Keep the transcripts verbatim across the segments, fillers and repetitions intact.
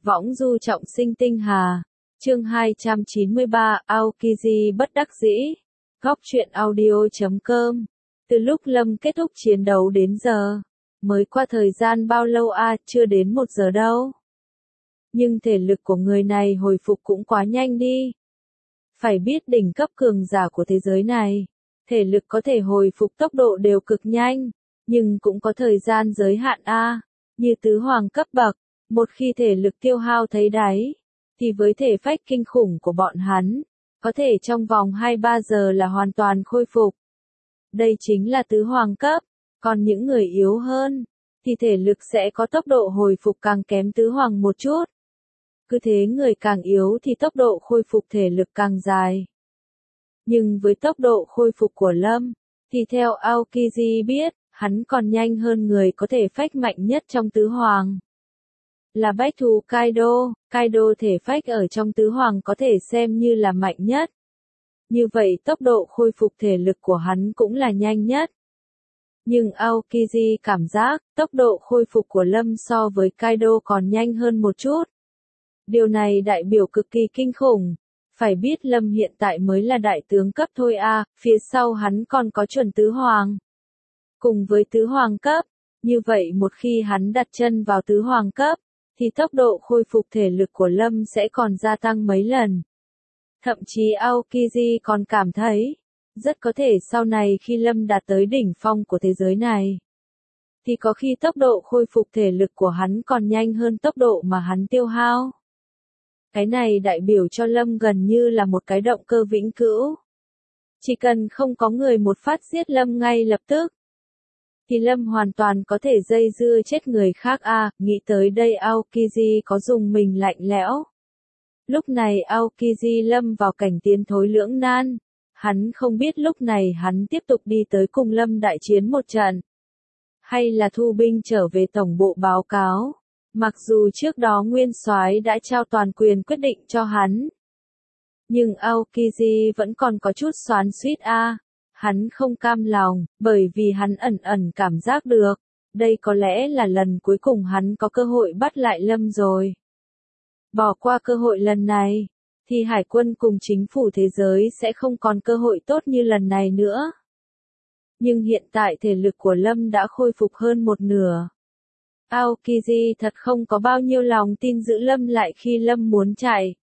Võng du trọng sinh tinh hà. Chương hai trăm chín mươi ba, Aokiji bất đắc dĩ. Góc truyện audio chấm com. Từ lúc Lâm kết thúc chiến đấu đến giờ, mới qua thời gian bao lâu a, à, chưa đến một giờ đâu. Nhưng thể lực của người này hồi phục cũng quá nhanh đi. Phải biết đỉnh cấp cường giả của thế giới này, thể lực có thể hồi phục tốc độ đều cực nhanh, nhưng cũng có thời gian giới hạn a, à, như tứ hoàng cấp bậc, một khi thể lực tiêu hao thấy đáy, thì với thể phách kinh khủng của bọn hắn, có thể trong vòng hai ba giờ là hoàn toàn khôi phục. Đây chính là tứ hoàng cấp, còn những người yếu hơn, thì thể lực sẽ có tốc độ hồi phục càng kém tứ hoàng một chút. Cứ thế người càng yếu thì tốc độ khôi phục thể lực càng dài. Nhưng với tốc độ khôi phục của Lâm, thì theo Aokiji biết, hắn còn nhanh hơn người có thể phách mạnh nhất trong tứ hoàng. Là bách thú Kaido, Kaido thể phách ở trong tứ hoàng có thể xem như là mạnh nhất. Như vậy tốc độ khôi phục thể lực của hắn cũng là nhanh nhất. Nhưng Aokiji cảm giác, tốc độ khôi phục của Lâm so với Kaido còn nhanh hơn một chút. Điều này đại biểu cực kỳ kinh khủng. Phải biết Lâm hiện tại mới là đại tướng cấp thôi a, à, phía sau hắn còn có chuẩn tứ hoàng. Cùng với tứ hoàng cấp, như vậy một khi hắn đặt chân vào tứ hoàng cấp, thì tốc độ khôi phục thể lực của Lâm sẽ còn gia tăng mấy lần. Thậm chí Aokiji còn cảm thấy, rất có thể sau này khi Lâm đạt tới đỉnh phong của thế giới này, thì có khi tốc độ khôi phục thể lực của hắn còn nhanh hơn tốc độ mà hắn tiêu hao. Cái này đại biểu cho Lâm gần như là một cái động cơ vĩnh cửu. Chỉ cần không có người một phát giết Lâm ngay lập tức, thì Lâm hoàn toàn có thể dây dưa chết người khác a, à, nghĩ tới đây Aokiji có dùng mình lạnh lẽo. Lúc này Aokiji lâm vào cảnh tiến thối lưỡng nan, hắn không biết lúc này hắn tiếp tục đi tới cùng Lâm đại chiến một trận, hay là thu binh trở về tổng bộ báo cáo, mặc dù trước đó Nguyên Soái đã trao toàn quyền quyết định cho hắn. Nhưng Aokiji vẫn còn có chút xoắn xuýt a. À. Hắn không cam lòng, bởi vì hắn ẩn ẩn cảm giác được, đây có lẽ là lần cuối cùng hắn có cơ hội bắt lại Lâm rồi. Bỏ qua cơ hội lần này, thì hải quân cùng chính phủ thế giới sẽ không còn cơ hội tốt như lần này nữa. Nhưng hiện tại thể lực của Lâm đã khôi phục hơn một nửa. Aokiji thật không có bao nhiêu lòng tin giữ Lâm lại khi Lâm muốn chạy.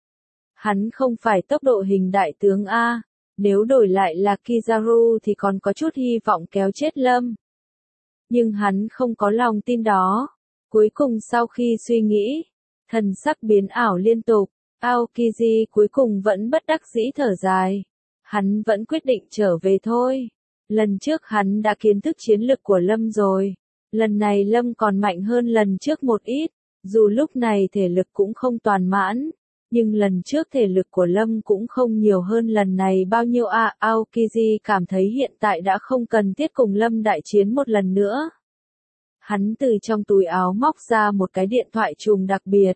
Hắn không phải tốc độ hình đại tướng A. Nếu đổi lại là Kizaru thì còn có chút hy vọng kéo chết Lâm. Nhưng hắn không có lòng tin đó. Cuối cùng sau khi suy nghĩ, thần sắc biến ảo liên tục, Aokiji cuối cùng vẫn bất đắc dĩ thở dài. Hắn vẫn quyết định trở về thôi. Lần trước hắn đã kiến thức chiến lực của Lâm rồi. Lần này Lâm còn mạnh hơn lần trước một ít, dù lúc này thể lực cũng không toàn mãn. Nhưng lần trước thể lực của Lâm cũng không nhiều hơn lần này bao nhiêu a. À, Aokiji cảm thấy hiện tại đã không cần thiết cùng Lâm đại chiến một lần nữa. Hắn từ trong túi áo móc ra một cái điện thoại trùng đặc biệt.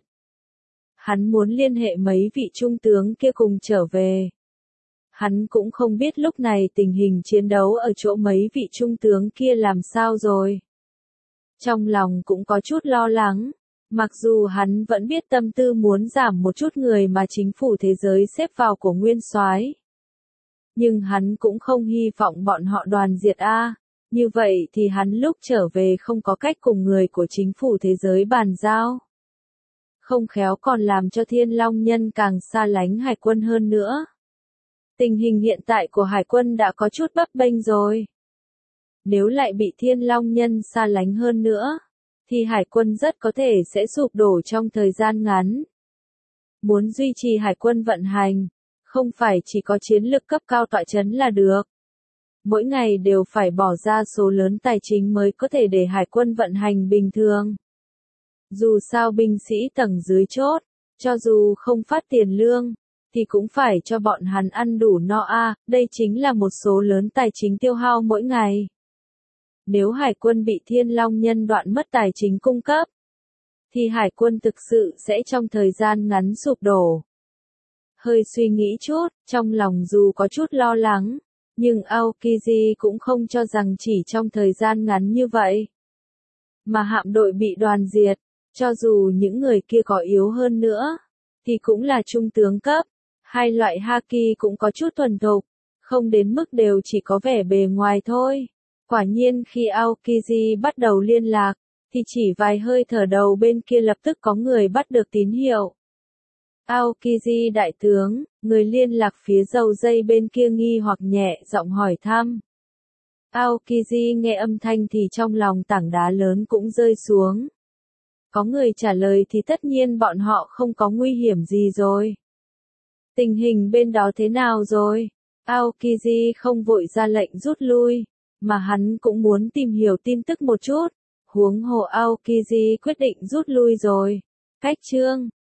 Hắn muốn liên hệ mấy vị trung tướng kia cùng trở về. Hắn cũng không biết lúc này tình hình chiến đấu ở chỗ mấy vị trung tướng kia làm sao rồi. Trong lòng cũng có chút lo lắng. Mặc dù hắn vẫn biết tâm tư muốn giảm một chút người mà chính phủ thế giới xếp vào của Nguyên Soái, nhưng hắn cũng không hy vọng bọn họ đoàn diệt a. Như vậy thì hắn lúc trở về không có cách cùng người của chính phủ thế giới bàn giao. Không khéo còn làm cho Thiên Long Nhân càng xa lánh hải quân hơn nữa. Tình hình hiện tại của hải quân đã có chút bấp bênh rồi. Nếu lại bị Thiên Long Nhân xa lánh hơn nữa, thì hải quân rất có thể sẽ sụp đổ trong thời gian ngắn. Muốn duy trì hải quân vận hành, không phải chỉ có chiến lực cấp cao tọa chấn là được. Mỗi ngày đều phải bỏ ra số lớn tài chính mới có thể để hải quân vận hành bình thường. Dù sao binh sĩ tầng dưới chốt, cho dù không phát tiền lương, thì cũng phải cho bọn hắn ăn đủ no a, à, đây chính là một số lớn tài chính tiêu hao mỗi ngày. Nếu hải quân bị Thiên Long Nhân đoạn mất tài chính cung cấp, thì hải quân thực sự sẽ trong thời gian ngắn sụp đổ. Hơi suy nghĩ chút, trong lòng dù có chút lo lắng, nhưng Aokiji cũng không cho rằng chỉ trong thời gian ngắn như vậy, mà hạm đội bị đoàn diệt, Cho dù những người kia có yếu hơn nữa, thì cũng là trung tướng cấp. Hai loại haki cũng có chút thuần thục, không đến mức đều chỉ có vẻ bề ngoài thôi. Quả nhiên khi Aokiji bắt đầu liên lạc, thì chỉ vài hơi thở đầu bên kia lập tức có người bắt được tín hiệu. Aokiji đại tướng, người liên lạc phía dầu dây bên kia nghi hoặc nhẹ giọng hỏi thăm. Aokiji nghe âm thanh thì trong lòng tảng đá lớn cũng rơi xuống. Có người trả lời thì tất nhiên bọn họ không có nguy hiểm gì rồi. Tình hình bên đó thế nào rồi? Aokiji không vội ra lệnh rút lui, mà hắn cũng muốn tìm hiểu tin tức một chút. Huống hồ Aokiji quyết định rút lui rồi. Cách chương